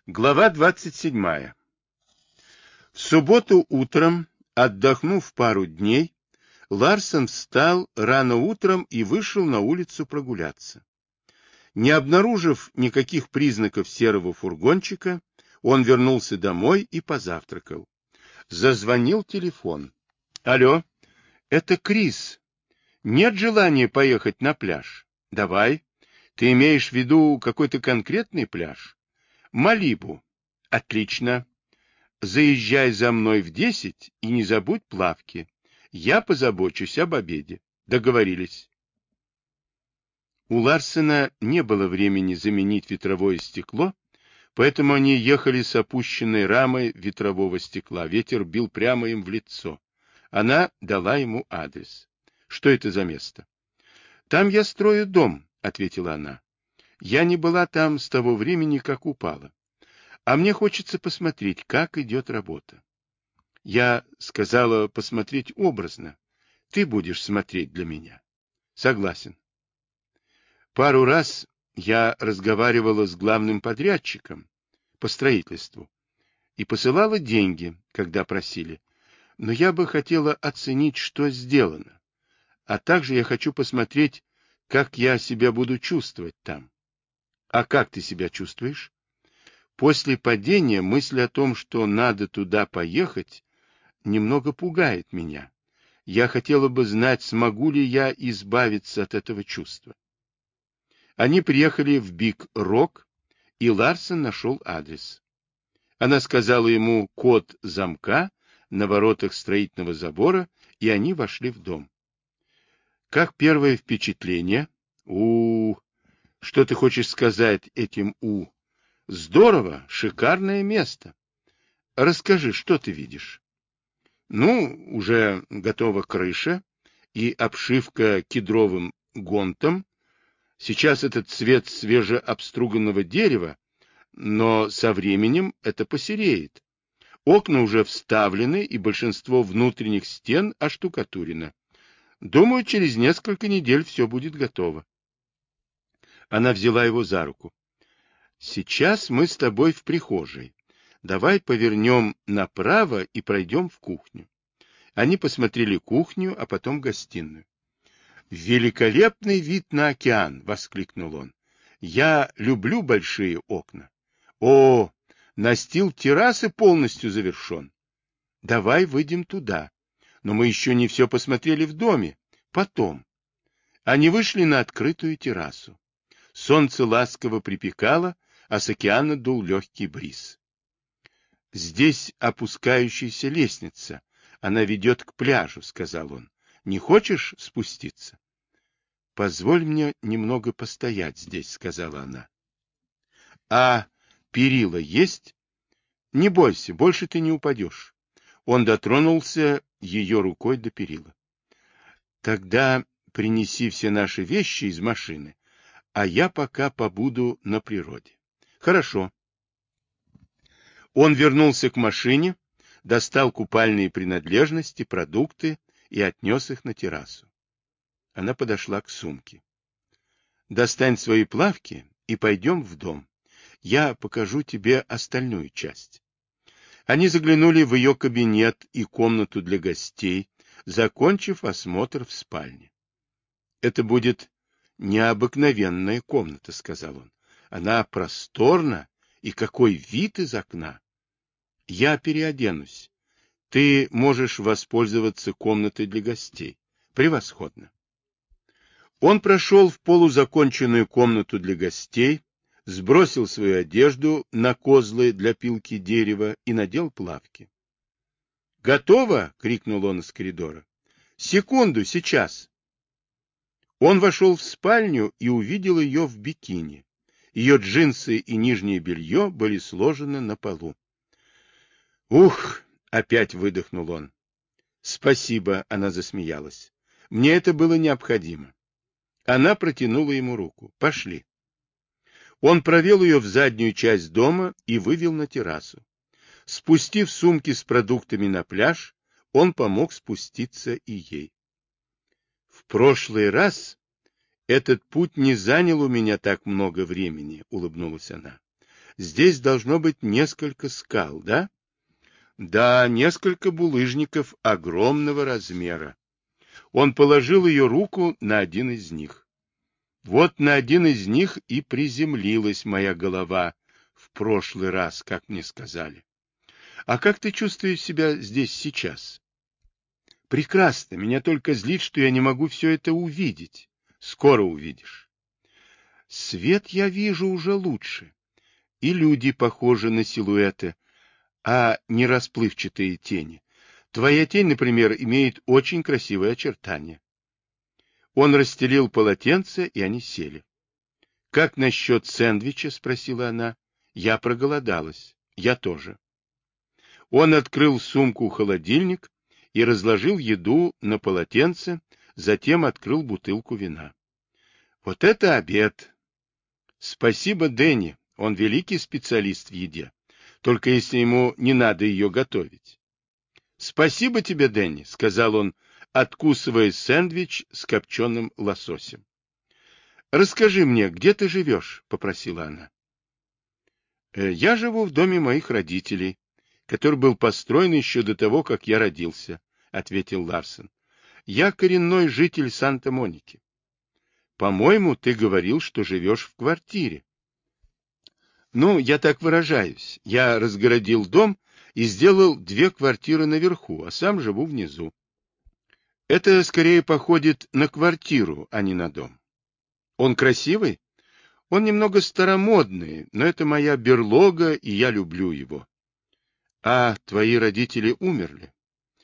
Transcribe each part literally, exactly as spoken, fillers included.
Глава двадцать седьмая. В субботу утром, отдохнув пару дней, Ларсен встал рано утром и вышел на улицу прогуляться. Не обнаружив никаких признаков серого фургончика, он вернулся домой и позавтракал. Зазвонил телефон. Алло, это Крис. Нет желания поехать на пляж? Давай. Ты имеешь в виду какой-то конкретный пляж? Малибу. Отлично. Заезжай за мной в десять и не забудь плавки. Я позабочусь об обеде. Договорились. У Ларсена не было времени заменить ветровое стекло, поэтому они ехали с опущенной рамой ветрового стекла. Ветер бил прямо им в лицо. Она дала ему адрес. Что это за место? Там я строю дом, ответила она. Я не была там с того времени, как упала. А мне хочется посмотреть, как идет работа. Я сказала посмотреть образно. Ты будешь смотреть для меня. Согласен. Пару раз я разговаривала с главным подрядчиком по строительству и посылала деньги, когда просили. Но я бы хотела оценить, что сделано. А также я хочу посмотреть, как я себя буду чувствовать там. А как ты себя чувствуешь? После падения мысль о том, что надо туда поехать, немного пугает меня. Я хотела бы знать, смогу ли я избавиться от этого чувства. Они приехали в Биг-Рок, и Ларсен нашел адрес. Она сказала ему код замка на воротах строительного забора, и они вошли в дом. Как первое впечатление? У, что ты хочешь сказать этим у? Здорово, шикарное место. Расскажи, что ты видишь? Ну, уже готова крыша и обшивка кедровым гонтом. Сейчас этот цвет свежеобструганного дерева, но со временем это посереет. Окна уже вставлены, и большинство внутренних стен оштукатурено. Думаю, через несколько недель все будет готово. Она взяла его за руку. Сейчас мы с тобой в прихожей. Давай повернем направо и пройдем в кухню. Они посмотрели кухню, а потом гостиную. «Великолепный вид на океан!» — воскликнул он. «Я люблю большие окна. О, настил террасы полностью завершен. Давай выйдем туда. Но мы еще не все посмотрели в доме. Потом». Они вышли на открытую террасу. Солнце ласково припекало, а с океана дул легкий бриз. «Здесь опускающаяся лестница. Она ведет к пляжу», — сказал он. «Не хочешь спуститься?» «Позволь мне немного постоять здесь», — сказала она. «А перила есть?» «Не бойся, больше ты не упадешь». Он дотронулся ее рукой до перила. «Тогда принеси все наши вещи из машины, а я пока побуду на природе». «Хорошо». Он вернулся к машине, достал купальные принадлежности, продукты и отнес их на террасу. Она подошла к сумке. «Достань свои плавки и пойдем в дом. Я покажу тебе остальную часть». Они заглянули в ее кабинет и комнату для гостей, закончив осмотр в спальне. «Это будет необыкновенная комната», — сказал он. «Она просторна, и какой вид из окна! Я переоденусь. Ты можешь воспользоваться комнатой для гостей. Превосходно». Он прошел в полузаконченную комнату для гостей, сбросил свою одежду на козлы для пилки дерева и надел плавки. «Готово!» — крикнул он из коридора. «Секунду, сейчас!» Он вошел в спальню и увидел ее в бикини. Ее джинсы и нижнее белье были сложены на полу. «Ух!» — опять выдохнул он. «Спасибо!» — она засмеялась. «Мне это было необходимо». Она протянула ему руку. «Пошли». Он провел ее в заднюю часть дома и вывел на террасу. Спустив сумки с продуктами на пляж, он помог спуститься и ей. «В прошлый раз этот путь не занял у меня так много времени», — улыбнулась она. Здесь должно быть несколько скал, да? Да, несколько булыжников огромного размера. Он положил ее руку на один из них. Вот на один из них и приземлилась моя голова в прошлый раз, как мне сказали. А как ты чувствуешь себя здесь сейчас? Прекрасно. Меня только злит, что я не могу все это увидеть. Скоро увидишь. Свет я вижу уже лучше. И люди похожи на силуэты, а не расплывчатые тени. Твоя тень, например, имеет очень красивые очертания. Он расстелил полотенце, и они сели. — Как насчет сэндвича? — спросила она. — Я проголодалась. Я тоже. Он открыл сумку-холодильник и разложил еду на полотенце, затем открыл бутылку вина. — Вот это обед! — Спасибо, Дэнни, он великий специалист в еде, только если ему не надо ее готовить. — Спасибо тебе, Дэнни, — сказал он, откусывая сэндвич с копченым лососем. — Расскажи мне, где ты живешь? — попросила она. — Я живу в доме моих родителей, который был построен еще до того, как я родился, — ответил Ларсен. — Я коренной житель Санта-Моники. — По-моему, ты говорил, что живешь в квартире. — Ну, я так выражаюсь. Я разгородил дом и сделал две квартиры наверху, а сам живу внизу. Это скорее походит на квартиру, а не на дом. Он красивый? Он немного старомодный, но это моя берлога, и я люблю его. А твои родители умерли?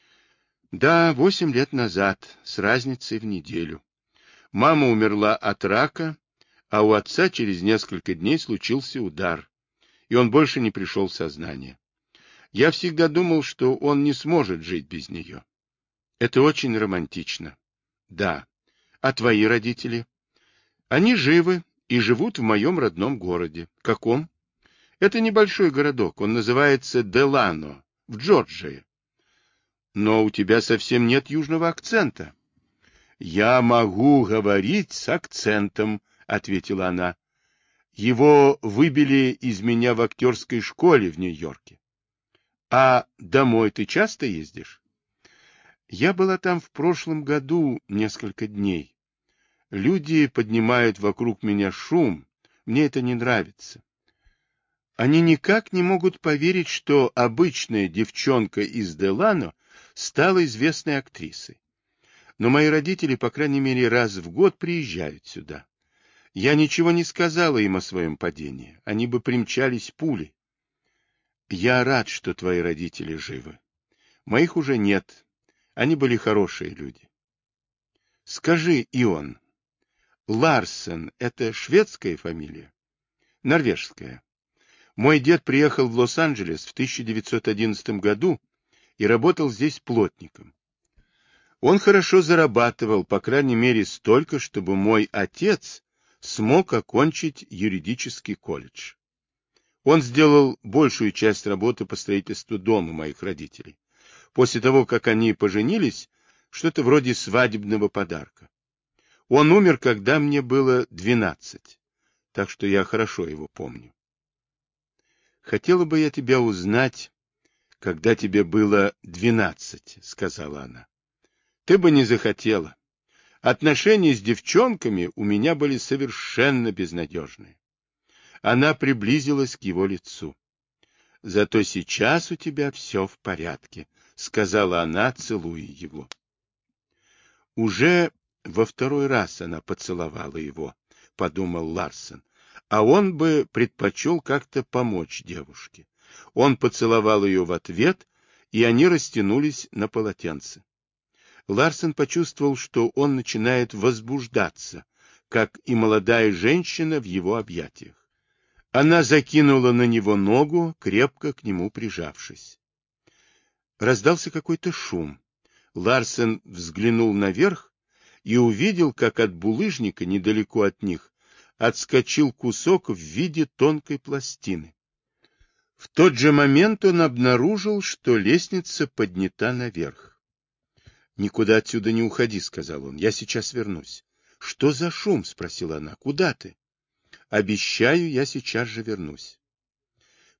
Да, восемь лет назад, с разницей в неделю. Мама умерла от рака, а у отца через несколько дней случился удар, и он больше не пришел в сознание. Я всегда думал, что он не сможет жить без нее. Это очень романтично. Да. А твои родители? Они живы и живут в моем родном городе. Каком? Это небольшой городок, он называется Делано, в Джорджии. Но у тебя совсем нет южного акцента. Я могу говорить с акцентом, ответила она. Его выбили из меня в актерской школе в Нью-Йорке. А домой ты часто ездишь? Я была там в прошлом году несколько дней. Люди поднимают вокруг меня шум, мне это не нравится. Они никак не могут поверить, что обычная девчонка из Делано стала известной актрисой. Но мои родители, по крайней мере, раз в год приезжают сюда. Я ничего не сказала им о своем падении, они бы примчались пулей. Я рад, что твои родители живы. Моих уже нет, они были хорошие люди. Скажи, Ион, Ларсен — это шведская фамилия? Норвежская. Мой дед приехал в Лос-Анджелес в тысяча девятьсот одиннадцатом году и работал здесь плотником. Он хорошо зарабатывал, по крайней мере, столько, чтобы мой отец смог окончить юридический колледж. Он сделал большую часть работы по строительству дома моих родителей. После того, как они поженились, что-то вроде свадебного подарка. Он умер, когда мне было двенадцать, так что я хорошо его помню. Хотела бы я тебя узнать, когда тебе было двенадцать, сказала она. Ты бы не захотела. Отношения с девчонками у меня были совершенно безнадежные. Она приблизилась к его лицу. Зато сейчас у тебя все в порядке, сказала она, целуя его. Уже во второй раз она поцеловала его, подумал Ларсен, а он бы предпочел как-то помочь девушке. Он поцеловал ее в ответ, и они растянулись на полотенце. Ларсен почувствовал, что он начинает возбуждаться, как и молодая женщина в его объятиях. Она закинула на него ногу, крепко к нему прижавшись. Раздался какой-то шум. Ларсен взглянул наверх и увидел, как от булыжника недалеко от них отскочил кусок в виде тонкой пластины. В тот же момент он обнаружил, что лестница поднята наверх. «Никуда отсюда не уходи», — сказал он, — «я сейчас вернусь». «Что за шум?» — спросила она. «Куда ты?» «Обещаю, я сейчас же вернусь».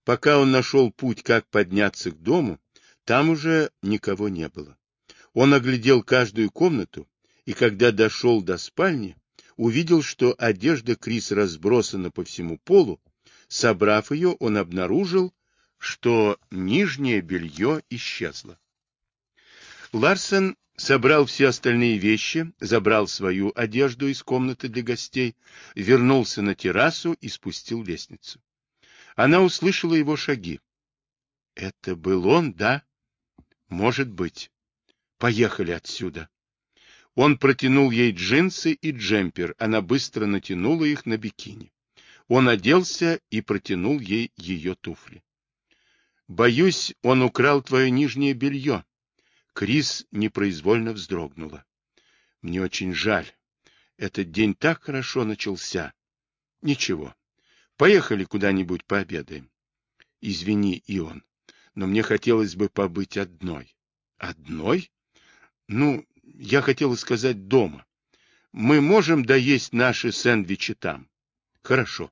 Пока он нашел путь, как подняться к дому, там уже никого не было. Он оглядел каждую комнату, и когда дошел до спальни, увидел, что одежда Крис разбросана по всему полу. Собрав ее, он обнаружил, что нижнее белье исчезло. Ларсен собрал все остальные вещи, забрал свою одежду из комнаты для гостей, вернулся на террасу и спустил лестницу. Она услышала его шаги. Это был он, да? Может быть. Поехали отсюда. Он протянул ей джинсы и джемпер, она быстро натянула их на бикини. Он оделся и протянул ей ее туфли. Боюсь, он украл твое нижнее белье. Крис непроизвольно вздрогнула. Мне очень жаль. Этот день так хорошо начался. Ничего. Поехали куда-нибудь пообедаем. Извини, Ион, но мне хотелось бы побыть одной. Одной? Ну, я хотела сказать дома. Мы можем доесть наши сэндвичи там. Хорошо.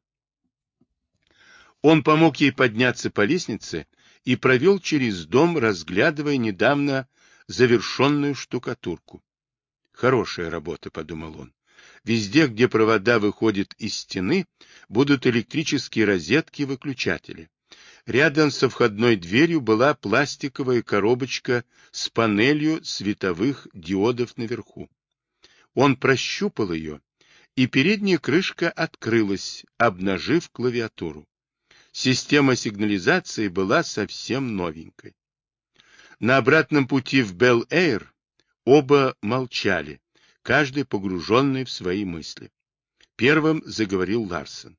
Он помог ей подняться по лестнице и провел через дом, разглядывая недавно завершенную штукатурку. Хорошая работа, подумал он. Везде, где провода выходят из стены, будут электрические розетки и выключатели. Рядом со входной дверью была пластиковая коробочка с панелью световых диодов наверху. Он прощупал ее, и передняя крышка открылась, обнажив клавиатуру. Система сигнализации была совсем новенькой. На обратном пути в Белл-Эйр оба молчали, каждый погруженный в свои мысли. Первым заговорил Ларсен.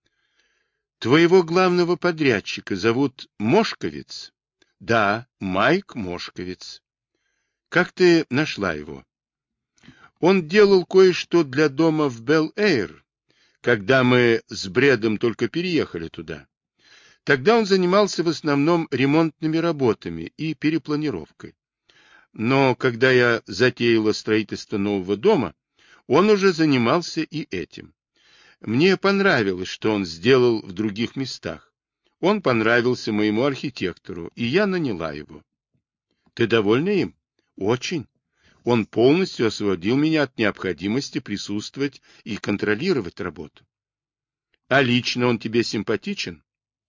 Твоего главного подрядчика зовут Мошковец? Да, Майк Мошковец. Как ты нашла его? Он делал кое-что для дома в Белл-Эйр, когда мы с Бредом только переехали туда. Тогда он занимался в основном ремонтными работами и перепланировкой. Но когда я затеяла строительство нового дома, он уже занимался и этим. Мне понравилось, что он сделал в других местах. Он понравился моему архитектору, и я наняла его. Ты довольна им? Очень. Он полностью освободил меня от необходимости присутствовать и контролировать работу. А лично он тебе симпатичен?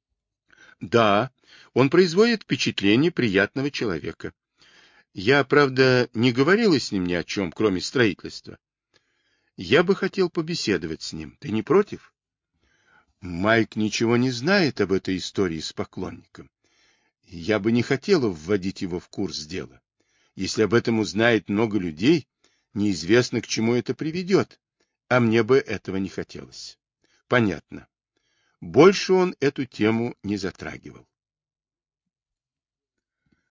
Да, он производит впечатление приятного человека. Я, правда, не говорила с ним ни о чем, кроме строительства. Я бы хотел побеседовать с ним. Ты не против? Майк ничего не знает об этой истории с поклонником. Я бы не хотела вводить его в курс дела. Если об этом узнает много людей, неизвестно, к чему это приведет, а мне бы этого не хотелось. Понятно. Больше он эту тему не затрагивал.